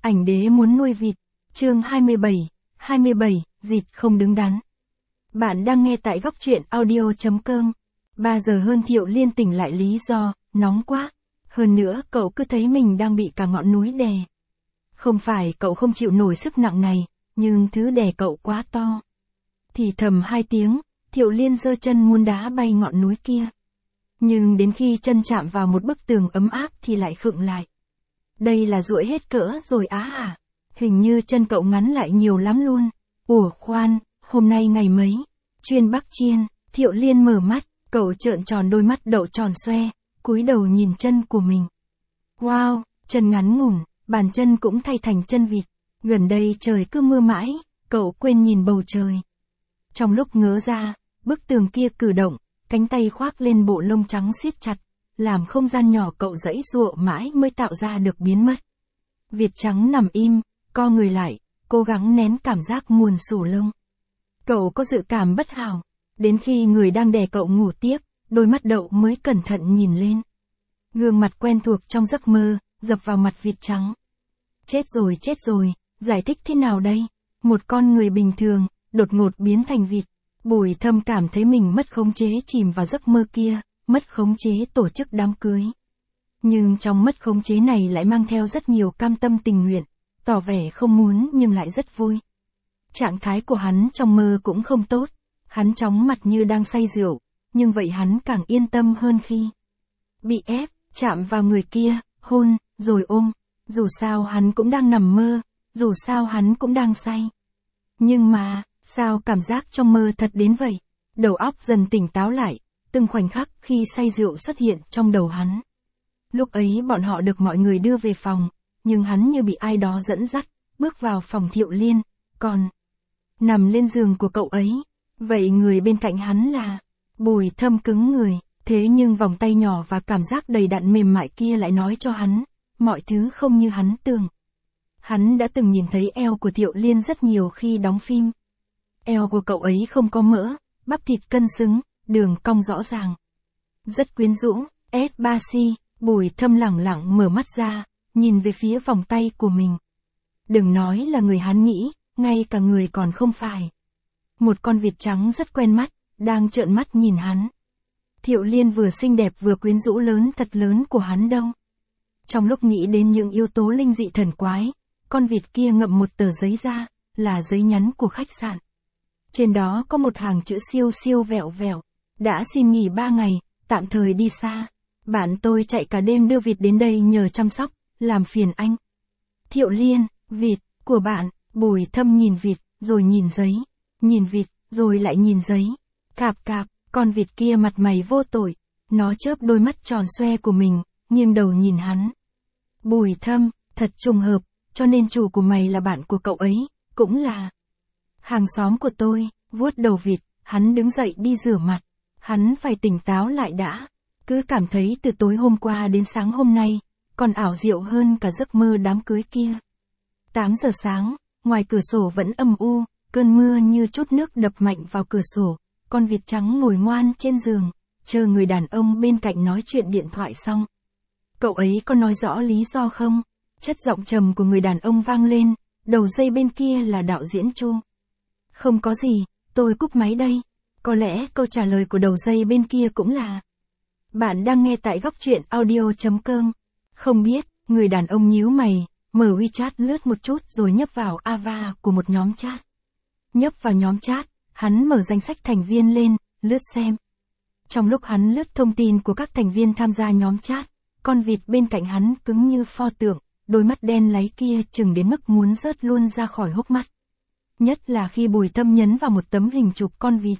Ảnh đế muốn nuôi vịt. Chương 27, vịt không đứng đắn. Bạn đang nghe tại góc truyện audio.com. 3 giờ hơn Thiệu Liên tỉnh lại lý do, nóng quá. Hơn nữa cậu cứ thấy mình đang bị cả ngọn núi đè. Không phải cậu không chịu nổi sức nặng này, nhưng thứ đè cậu quá to. Thì thầm 2 tiếng, Thiệu Liên giơ chân muốn đá bay ngọn núi kia. Nhưng đến khi chân chạm vào một bức tường ấm áp thì lại khựng lại. Đây là duỗi hết cỡ rồi á à? Hình như chân cậu ngắn lại nhiều lắm luôn. Ủa khoan, hôm nay ngày mấy? Chuyên Bắc Chiên. Thiệu Liên mở mắt, cậu trợn tròn đôi mắt đậu tròn xoe, cúi đầu nhìn chân của mình. Wow, chân ngắn ngủn, bàn chân cũng thay thành chân vịt. Gần đây trời cứ mưa mãi, cậu quên nhìn bầu trời. Trong lúc ngớ ra, bức tường kia cử động, cánh tay khoác lên bộ lông trắng siết chặt, làm không gian nhỏ cậu giãy giụa mãi mới tạo ra được biến mất. Vịt trắng nằm im, co người lại, cố gắng nén cảm giác nguồn sủ lông. Cậu có dự cảm bất hảo, đến khi người đang đè cậu ngủ tiếp, đôi mắt đậu mới cẩn thận nhìn lên. Gương mặt quen thuộc trong giấc mơ, dập vào mặt vịt trắng. Chết rồi, giải thích thế nào đây? Một con người bình thường, đột ngột biến thành vịt. Bùi Thâm cảm thấy mình mất khống chế chìm vào giấc mơ kia, mất khống chế tổ chức đám cưới. Nhưng trong mất khống chế này lại mang theo rất nhiều cam tâm tình nguyện, tỏ vẻ không muốn nhưng lại rất vui. Trạng thái của hắn trong mơ cũng không tốt, hắn chóng mặt như đang say rượu, nhưng vậy hắn càng yên tâm hơn khi bị ép, chạm vào người kia, hôn, rồi ôm. Dù sao hắn cũng đang nằm mơ, dù sao hắn cũng đang say. Nhưng mà, sao cảm giác trong mơ thật đến vậy? Đầu óc dần tỉnh táo lại, từng khoảnh khắc khi say rượu xuất hiện trong đầu hắn. Lúc ấy bọn họ được mọi người đưa về phòng, nhưng hắn như bị ai đó dẫn dắt, bước vào phòng Thiệu Liên, còn nằm lên giường của cậu ấy. Vậy người bên cạnh hắn là Bùi Thâm cứng người, thế nhưng vòng tay nhỏ và cảm giác đầy đặn mềm mại kia lại nói cho hắn, mọi thứ không như hắn tưởng. Hắn đã từng nhìn thấy eo của Thiệu Liên rất nhiều khi đóng phim. Eo của cậu ấy không có mỡ, bắp thịt cân xứng, đường cong rõ ràng. Rất quyến rũ, S3C, Bùi Thâm lẳng lặng mở mắt ra, nhìn về phía vòng tay của mình. Đừng nói là người hắn nghĩ, ngay cả người còn không phải. Một con vịt trắng rất quen mắt, đang trợn mắt nhìn hắn. Thiệu Liên vừa xinh đẹp vừa quyến rũ lớn thật lớn của hắn đâu. Trong lúc nghĩ đến những yếu tố linh dị thần quái, con vịt kia ngậm một tờ giấy ra, là giấy nhắn của khách sạn. Trên đó có một hàng chữ siêu siêu vẹo vẹo. Đã xin nghỉ 3 ngày, tạm thời đi xa. Bạn tôi chạy cả đêm đưa vịt đến đây nhờ chăm sóc, làm phiền anh. Thiệu Liên, vịt, của bạn. Bùi Thâm nhìn vịt, rồi nhìn giấy. Nhìn vịt, rồi lại nhìn giấy. Cạp cạp, con vịt kia mặt mày vô tội. Nó chớp đôi mắt tròn xoe của mình, nghiêng đầu nhìn hắn. Bùi Thâm, thật trùng hợp, cho nên chủ của mày là bạn của cậu ấy, cũng là hàng xóm của tôi. Vuốt đầu vịt, hắn đứng dậy đi rửa mặt. Hắn phải tỉnh táo lại đã. Cứ cảm thấy từ tối hôm qua đến sáng hôm nay, còn ảo diệu hơn cả giấc mơ đám cưới kia. 8 giờ sáng, ngoài cửa sổ vẫn âm u, cơn mưa như chút nước đập mạnh vào cửa sổ. Con vịt trắng ngồi ngoan trên giường, chờ người đàn ông bên cạnh nói chuyện điện thoại xong. Cậu ấy có nói rõ lý do không? Chất giọng trầm của người đàn ông vang lên, đầu dây bên kia là đạo diễn Chu. Không có gì, tôi cúp máy đây. Có lẽ câu trả lời của đầu dây bên kia cũng là bạn đang nghe tại góc truyện audio.com. Không biết, người đàn ông nhíu mày, mở WeChat lướt một chút rồi nhấp vào Ava của một nhóm chat. Nhấp vào nhóm chat, hắn mở danh sách thành viên lên, lướt xem. Trong lúc hắn lướt thông tin của các thành viên tham gia nhóm chat, con vịt bên cạnh hắn cứng như pho tượng, đôi mắt đen láy kia chừng đến mức muốn rớt luôn ra khỏi hốc mắt. Nhất là khi Bùi Thâm nhấn vào một tấm hình chụp con vịt.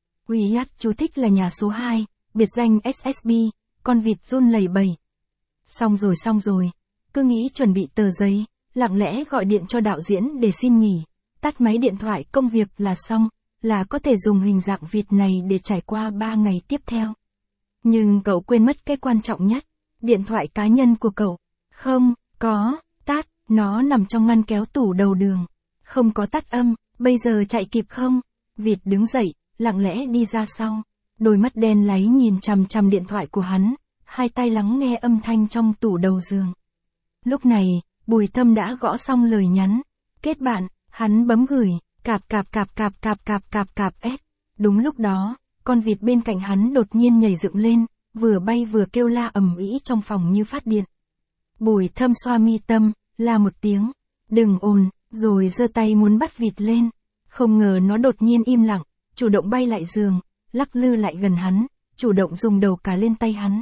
chú thích là nhà số 2, biệt danh SSB, con vịt run lẩy bẩy. Xong rồi, cứ nghĩ chuẩn bị tờ giấy, lặng lẽ gọi điện cho đạo diễn để xin nghỉ, tắt máy điện thoại công việc là xong, là có thể dùng hình dạng vịt này để trải qua 3 ngày tiếp theo. Nhưng cậu quên mất cái quan trọng nhất, điện thoại cá nhân của cậu. Không, có, tắt, nó nằm trong ngăn kéo tủ đầu đường. Không có tắt âm, bây giờ chạy kịp không? Vịt đứng dậy, lặng lẽ đi ra sau. Đôi mắt đen láy nhìn chằm chằm điện thoại của hắn, hai tay lắng nghe âm thanh trong tủ đầu giường. Lúc này, Bùi Thâm đã gõ xong lời nhắn. Kết bạn, hắn bấm gửi, cạp cạp cạp cạp cạp cạp cạp cạp s. Đúng lúc đó, con vịt bên cạnh hắn đột nhiên nhảy dựng lên, vừa bay vừa kêu la ầm ĩ trong phòng như phát điện. Bùi Thâm xoa mi tâm, la một tiếng, đừng ồn, rồi giơ tay muốn bắt vịt lên. Không ngờ nó đột nhiên im lặng, chủ động bay lại giường, lắc lư lại gần hắn, chủ động dùng đầu cà lên tay hắn.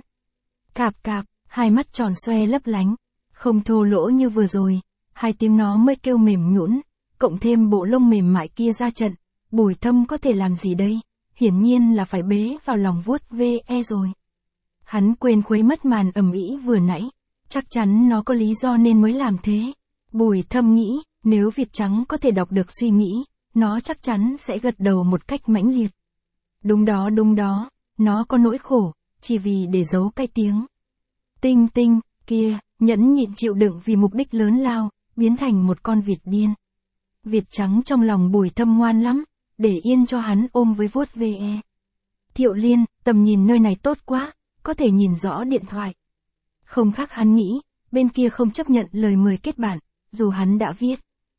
Cạp cạp, hai mắt tròn xoe lấp lánh, không thô lỗ như vừa rồi, hai tiếng nó mới kêu mềm nhũn, cộng thêm bộ lông mềm mại kia ra trận, Bùi Thâm có thể làm gì đây? Hiển nhiên là phải bế vào lòng vuốt ve rồi. Hắn quên khuấy mất màn ầm ĩ vừa nãy, chắc chắn nó có lý do nên mới làm thế. Bùi Thâm nghĩ, nếu vịt trắng có thể đọc được suy nghĩ, nó chắc chắn sẽ gật đầu một cách mãnh liệt. Đúng đó, nó có nỗi khổ, chỉ vì để giấu cái tiếng tinh tinh kia, nhẫn nhịn chịu đựng vì mục đích lớn lao, biến thành một con vịt điên. Vịt trắng trong lòng Bùi Thâm ngoan lắm, để yên cho hắn ôm với vuốt ve. Thiệu Liên, tầm nhìn nơi này tốt quá, có thể nhìn rõ điện thoại. Không khác hắn nghĩ, bên kia không chấp nhận lời mời kết bạn, dù hắn đã viết.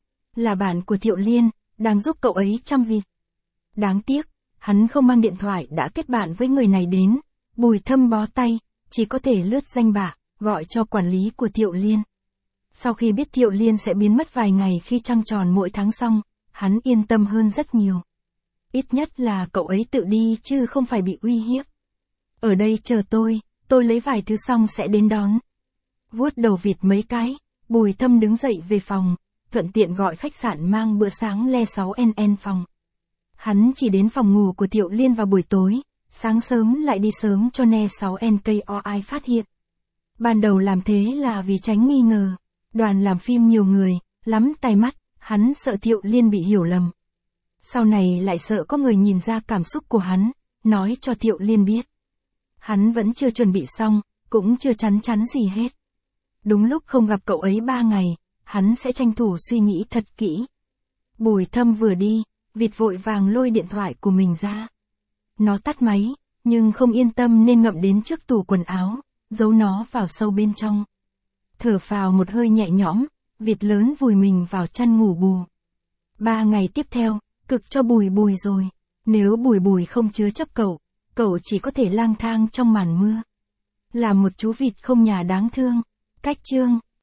Là bạn của Thiệu Liên, đang giúp cậu ấy chăm vịt. Đáng tiếc, hắn không mang điện thoại đã kết bạn với người này đến. Bùi Thâm bó tay, chỉ có thể lướt danh bạ, gọi cho quản lý của Thiệu Liên. Sau khi biết Thiệu Liên sẽ biến mất vài ngày khi trăng tròn mỗi tháng xong, hắn yên tâm hơn rất nhiều. Ít nhất là cậu ấy tự đi chứ không phải bị uy hiếp. Ở đây chờ tôi lấy vài thứ xong sẽ đến đón. Vuốt đầu vịt mấy cái, Bùi Thâm đứng dậy về phòng, thuận tiện gọi khách sạn mang bữa sáng le 6NN phòng. Hắn chỉ đến phòng ngủ của Thiệu Liên vào buổi tối, sáng sớm lại đi sớm cho ne 6NKOI phát hiện. Ban đầu làm thế là vì tránh nghi ngờ. Đoàn làm phim nhiều người, lắm tai mắt, hắn sợ Thiệu Liên bị hiểu lầm. Sau này lại sợ có người nhìn ra cảm xúc của hắn, nói cho Thiệu Liên biết. Hắn vẫn chưa chuẩn bị xong, cũng chưa chắn gì hết. Đúng lúc không gặp cậu ấy 3 ngày, hắn sẽ tranh thủ suy nghĩ thật kỹ. Bùi Thâm vừa đi, vịt vội vàng lôi điện thoại của mình ra. Nó tắt máy, nhưng không yên tâm nên ngậm đến trước tủ quần áo, giấu nó vào sâu bên trong. Thở phào một hơi nhẹ nhõm, vịt lớn vùi mình vào chăn ngủ bù. 3 ngày tiếp theo, cực cho Bùi rồi. Nếu Bùi không chứa chấp cậu chỉ có thể lang thang trong màn mưa. Là một chú vịt không nhà đáng thương. Cách chương